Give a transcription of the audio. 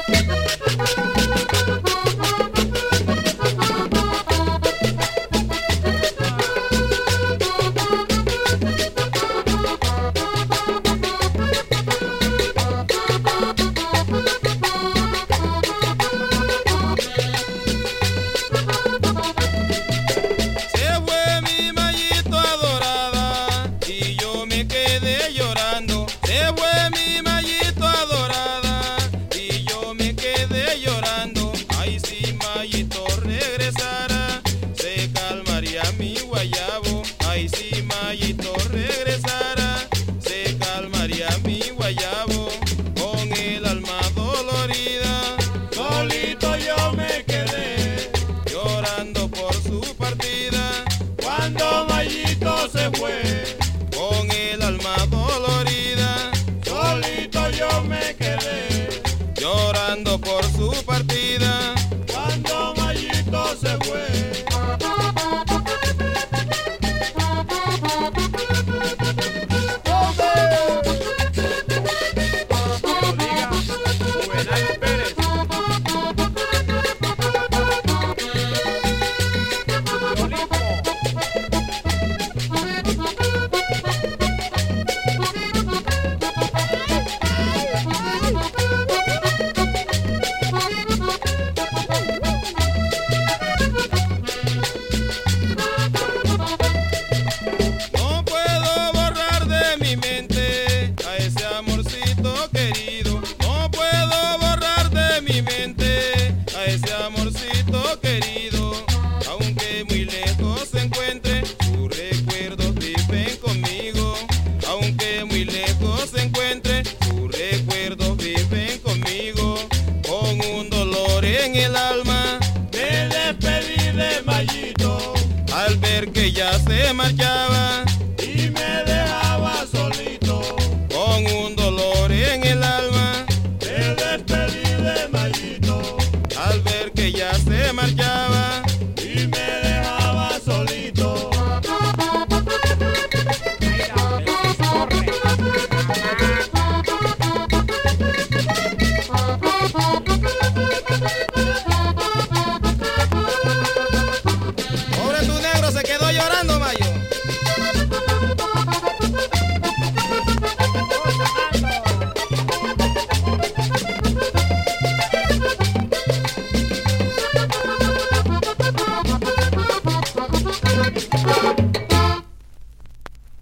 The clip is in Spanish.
Ay, si Mayito regresara, se calmaría mi guayabo. Con el alma dolorida, solito yo me quedé, llorando por su partida. cuando Mayito se fue, Con el alma dolorida, solito yo me quedé, llorando por su partida. cuando Mayito se fue. No puedo borrar de mi mente a ese amorcito querido. No puedo borrar de mi mente a ese amorcito querido. Aunque muy lejos se encuentre, sus recuerdos viven conmigo. Aunque muy lejos se encuentre, sus recuerdos viven conmigo. Con un dolor en el alma, Me despedí de Mayito, al ver que ya se marchaba.